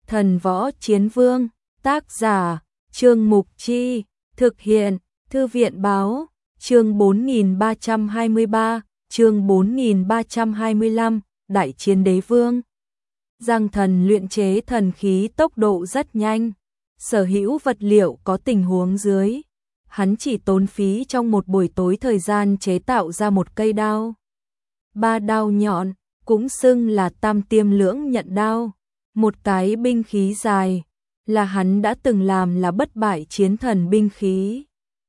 Thần Võ Chiến Vương, tác giả, Trương Mục Chi, thực hiện, Thư viện Báo, chương 4323, chương 4325, Đại Chiến Đế Vương. Giang Thần luyện chế thần khí tốc độ rất nhanh, sở hữu vật liệu có tình huống dưới. Hắn chỉ tốn phí trong một buổi tối thời gian chế tạo ra một cây đao. 3 đao nhọn, cũng xưng là tam tiêm lưỡng nhận đao. Một cái binh khí dài, là hắn đã từng làm là bất bại chiến thần binh khí.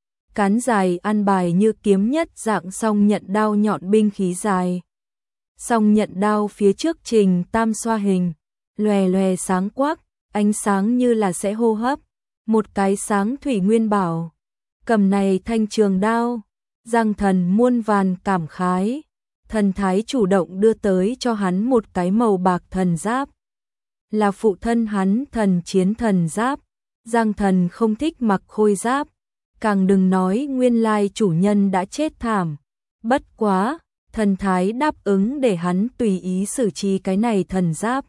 Cán dài ăn bài như kiếm nhất dạng song nhận đao nhọn binh khí dài. Song nhận đao phía trước trình tam xoa hình, lòe lòe sáng quắc, ánh sáng như là sẽ hô hấp. Một cái sáng thủy nguyên bảo. Cầm này thanh trường đao, Giang Thần muôn vàn cảm khái. Thần thái chủ động đưa tới cho hắn một cái màu bạc thần giáp. Là phụ thân hắn thần chiến thần giáp. Giang Thần không thích mặc khôi giáp. Càng đừng nói nguyên lai chủ nhân đã chết thảm. Bất quá, thần thái đáp ứng để hắn tùy ý xử trí cái này thần giáp.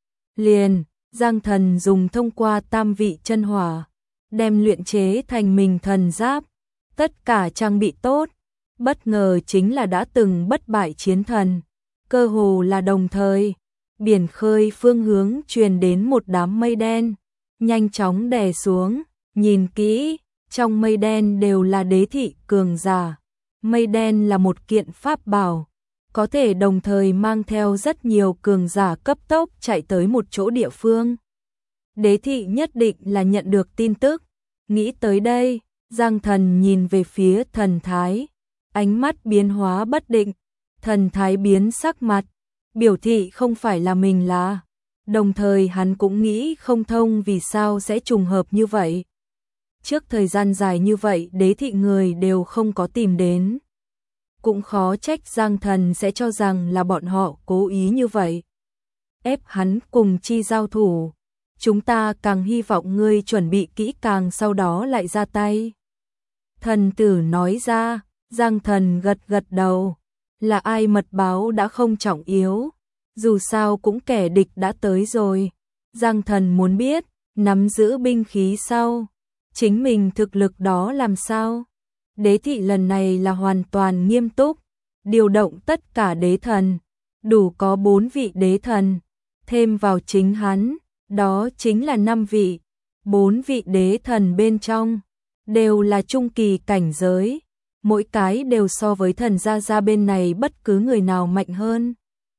Liền, Giang Thần dùng thông qua tam vị chân hỏa, đem luyện chế thành mình thần giáp. Tất cả trang bị tốt, bất ngờ chính là đã từng bất bại chiến thần. Cơ hồ là đồng thời, biển khơi phương hướng truyền đến một đám mây đen, nhanh chóng đè xuống, nhìn kỹ, trong mây đen đều là đế thị cường giả. Mây đen là một kiện pháp bảo, có thể đồng thời mang theo rất nhiều cường giả cấp tốc chạy tới một chỗ địa phương. Đế thị nhất định là nhận được tin tức. Nghĩ tới đây, Giang Thần nhìn về phía thần thái, ánh mắt biến hóa bất định. Thần thái biến sắc mặt, biểu thị không phải là mình là. Đồng thời hắn cũng nghĩ không thông vì sao sẽ trùng hợp như vậy. Trước thời gian dài như vậy đế thị người đều không có tìm đến. Cũng khó trách Giang Thần sẽ cho rằng là bọn họ cố ý như vậy. Ép hắn cùng chi giao thủ. Chúng ta càng hy vọng ngươi chuẩn bị kỹ càng sau đó lại ra tay. Thần tử nói ra, Giang Thần gật gật đầu. Là ai mật báo đã không trọng yếu. Dù sao cũng kẻ địch đã tới rồi. Giang Thần muốn biết, nắm giữ binh khí sau. Chính mình thực lực đó làm sao? Đế thị lần này là hoàn toàn nghiêm túc. Điều động tất cả đế thần. Đủ có 4 vị đế thần. Thêm vào chính hắn. Đó chính là 5 vị. 4 vị đế thần bên trong. Đều là trung kỳ cảnh giới. Mỗi cái đều so với thần gia bên này bất cứ người nào mạnh hơn.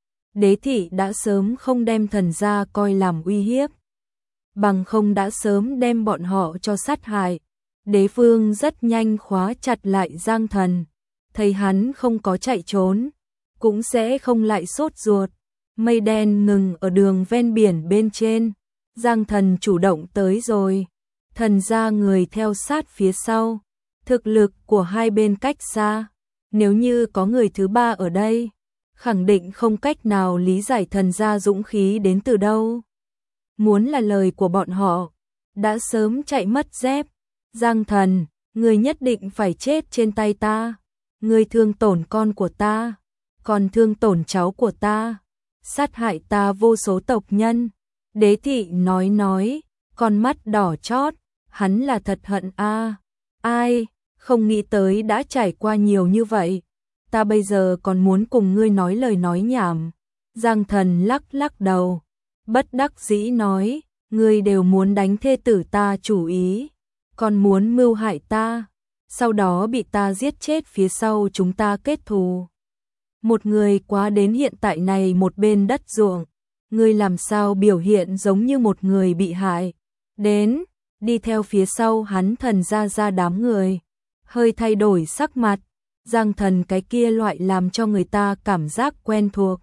Đế thị đã sớm không đem thần gia coi làm uy hiếp. Bằng không đã sớm đem bọn họ cho sát hại. Đế vương rất nhanh khóa chặt lại Giang Thần. Thấy hắn không có chạy trốn. Cũng sẽ không lại sốt ruột. Mây đen ngừng ở đường ven biển bên trên. Giang Thần chủ động tới rồi. Thần gia người theo sát phía sau. Thực lực của hai bên cách xa. Nếu như có người thứ ba ở đây, khẳng định không cách nào lý giải thần gia dũng khí đến từ đâu. Muốn là lời của bọn họ, đã sớm chạy mất dép. Giang Thần, người nhất định phải chết trên tay ta. Người thương tổn con của ta, còn thương tổn cháu của ta, sát hại ta vô số tộc nhân. Đế thị nói, con mắt đỏ chót, hắn là thật hận a. Ai, không nghĩ tới đã trải qua nhiều như vậy. Ta bây giờ còn muốn cùng ngươi nói lời nói nhảm. Giang Thần lắc lắc đầu, bất đắc dĩ nói, ngươi đều muốn đánh thê tử ta chủ ý, còn muốn mưu hại ta, sau đó bị ta giết chết phía sau chúng ta kết thù. Một người quá đến hiện tại này một bên đất ruộng, ngươi làm sao biểu hiện giống như một người bị hại. Đến, đi theo phía sau hắn thần ra đám người, hơi thay đổi sắc mặt. Giang Thần cái kia loại làm cho người ta cảm giác quen thuộc.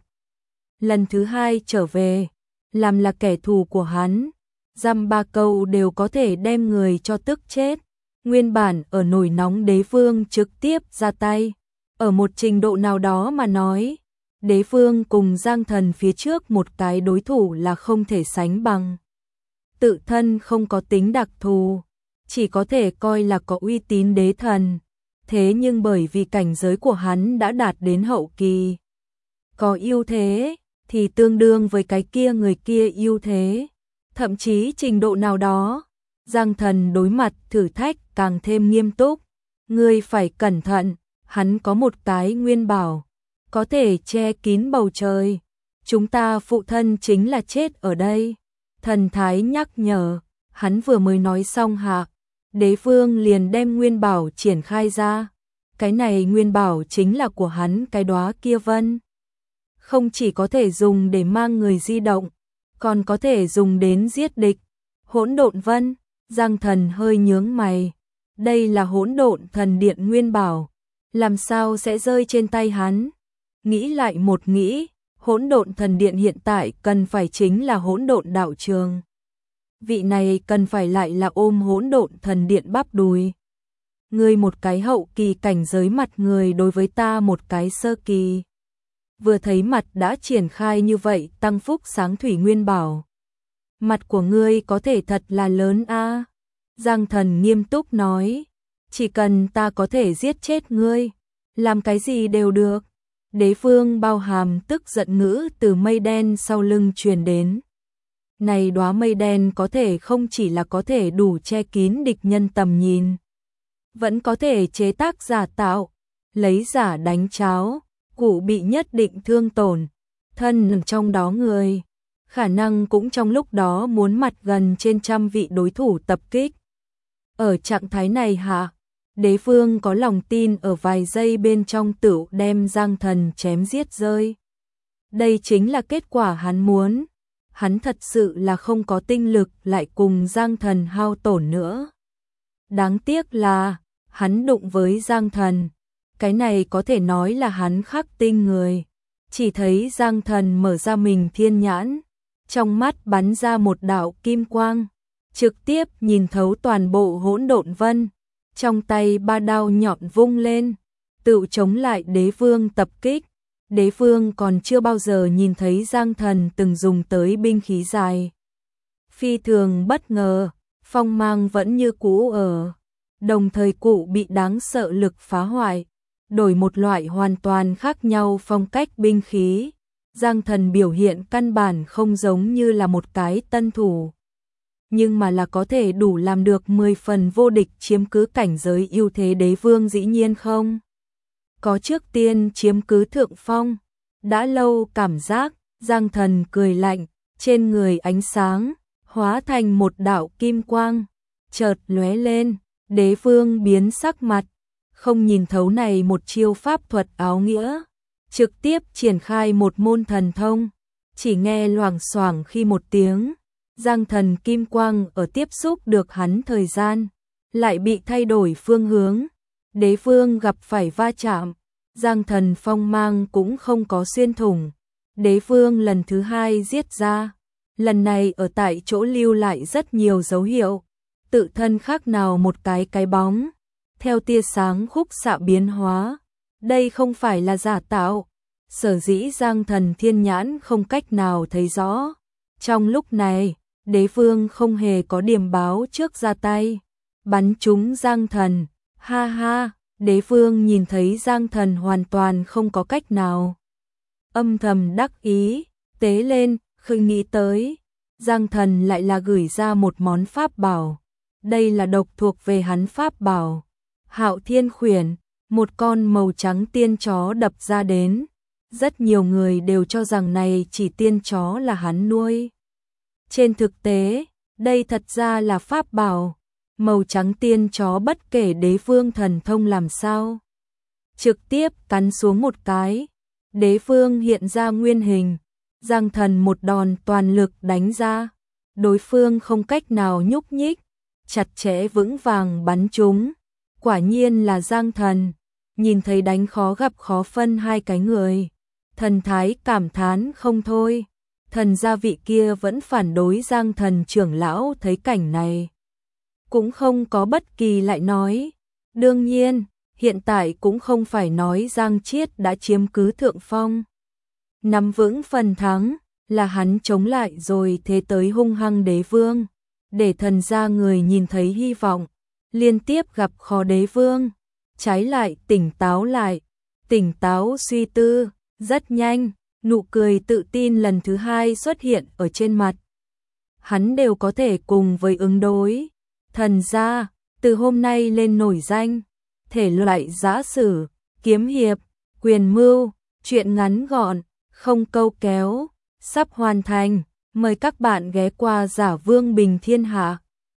Lần thứ hai trở về, làm là kẻ thù của hắn, dăm ba câu đều có thể đem người cho tức chết. Nguyên bản ở nổi nóng đế vương trực tiếp ra tay. Ở một trình độ nào đó mà nói, đế vương cùng Giang Thần phía trước một cái đối thủ là không thể sánh bằng. Tự thân không có tính đặc thù, chỉ có thể coi là có uy tín đế thần. Thế nhưng bởi vì cảnh giới của hắn đã đạt đến hậu kỳ, có ưu thế thì tương đương với cái kia người kia ưu thế. thậm chí trình độ nào đó. Giang Thần đối mặt thử thách càng thêm nghiêm túc. Ngươi phải cẩn thận, hắn có một cái nguyên bảo, có thể che kín bầu trời. Chúng ta phụ thân chính là chết ở đây. Thần thái nhắc nhở, hắn vừa mới nói xong hạ. Đế vương liền đem nguyên bảo triển khai ra. Cái này nguyên bảo chính là của hắn cái đóa kia vân. Không chỉ có thể dùng để mang người di động, còn có thể dùng đến giết địch. Hỗn độn vân, Giang Thần hơi nhướng mày. Đây là hỗn độn thần điện nguyên bảo, làm sao sẽ rơi trên tay hắn? Nghĩ lại một nghĩ, hỗn độn thần điện hiện tại cần phải chính là hỗn độn đạo trường. Vị này cần phải lại là ôm hỗn độn thần điện bắp đùi. Ngươi một cái hậu kỳ cảnh giới mặt người đối với ta một cái sơ kỳ. Vừa thấy mặt đã triển khai như vậy tăng phúc sáng thủy nguyên bảo. Mặt của ngươi có thể thật là lớn a. Giang Thần nghiêm túc nói, chỉ cần ta có thể giết chết ngươi, làm cái gì đều được. Đế vương bao hàm tức giận ngữ từ mây đen sau lưng truyền đến. Này đóa mây đen có thể không chỉ là có thể đủ che kín địch nhân tầm nhìn, vẫn có thể chế tác giả tạo, lấy giả đánh cháo, cụ bị nhất định thương tổn, thân trong đó người. Khả năng cũng trong lúc đó muốn mặt gần trên trăm vị đối thủ tập kích. Ở trạng thái này hạ, đế vương có lòng tin ở vài giây bên trong tựu đem Giang Thần chém giết rơi. Đây chính là kết quả hắn muốn. Hắn thật sự là không có tinh lực lại cùng Giang Thần hao tổn nữa. Đáng tiếc là, hắn đụng với Giang Thần. Cái này có thể nói là hắn khắc tinh người. Chỉ thấy Giang Thần mở ra mình thiên nhãn. Trong mắt bắn ra một đạo kim quang. Trực tiếp nhìn thấu toàn bộ hỗn độn vân. Trong tay ba đao nhọn vung lên. Tự chống lại đế vương tập kích. Đế vương còn chưa bao giờ nhìn thấy Giang Thần từng dùng tới binh khí dài. Phi thường bất ngờ, phong mang vẫn như cũ ở. Đồng thời cụ bị đáng sợ lực phá hoại. Đổi một loại hoàn toàn khác nhau phong cách binh khí. Giang Thần biểu hiện căn bản không giống như là một cái tân thủ. Nhưng mà là có thể đủ làm được 10 phần vô địch chiếm cứ cảnh giới ưu thế đế vương dĩ nhiên không. Có trước tiên chiếm cứ thượng phong. Đã lâu cảm giác, Giang Thần cười lạnh, trên người ánh sáng, hóa thành một đạo kim quang. Chợt lóe lên, đế vương biến sắc mặt. Không nhìn thấu này một chiêu pháp thuật áo nghĩa. Trực tiếp triển khai một môn thần thông. Chỉ nghe loảng xoảng khi một tiếng. Giang Thần kim quang ở tiếp xúc được hắn thời gian. Lại bị thay đổi phương hướng. Đế vương gặp phải va chạm. Giang Thần phong mang cũng không có xuyên thủng. Đế vương lần thứ hai giết ra. Lần này ở tại chỗ lưu lại rất nhiều dấu hiệu. Tự thân khác nào một cái bóng. Theo tia sáng khúc xạ biến hóa. Đây không phải là giả tạo. Sở dĩ Giang Thần thiên nhãn không cách nào thấy rõ. Trong lúc này, đế vương không hề có điểm báo trước ra tay. Bắn trúng Giang Thần. Ha ha, đế vương nhìn thấy Giang Thần hoàn toàn không có cách nào. Âm thầm đắc ý, tế lên, khơi nghĩ tới. Giang Thần lại là gửi ra một món pháp bảo. Đây là độc thuộc về hắn pháp bảo. Hạo Thiên Khuyển, một con màu trắng tiên chó đập ra đến. Rất nhiều người đều cho rằng này chỉ tiên chó là hắn nuôi. Trên thực tế, đây thật ra là pháp bảo. Màu trắng tiên chó bất kể đế vương thần thông làm sao. Trực tiếp cắn xuống một cái. Đế vương hiện ra nguyên hình. Giang Thần một đòn toàn lực đánh ra. Đối phương không cách nào nhúc nhích. Chặt chẽ vững vàng bắn trúng. Quả nhiên là Giang Thần. Nhìn thấy đánh khó gặp khó phân hai cái người. Thần thái cảm thán không thôi. Thần gia vị kia vẫn phản đối Giang Thần trưởng lão thấy cảnh này. Cũng không có bất kỳ lại nói. Đương nhiên, hiện tại cũng không phải nói Giang Chiết đã chiếm cứ thượng phong. Nắm vững phần thắng, là hắn chống lại rồi thế tới hung hăng đế vương. Để thần gia người nhìn thấy hy vọng. Liên tiếp gặp khó đế vương. Trái lại tỉnh táo suy tư. Rất nhanh, nụ cười tự tin lần thứ hai xuất hiện ở trên mặt. hắn đều có thể cùng với ứng đối. Thần gia, từ hôm nay lên nổi danh, thể loại giã sử, kiếm hiệp, quyền mưu, truyện ngắn gọn, không câu kéo, sắp hoàn thành, mời các bạn ghé qua Giả Vương Bình Thiên Hạ.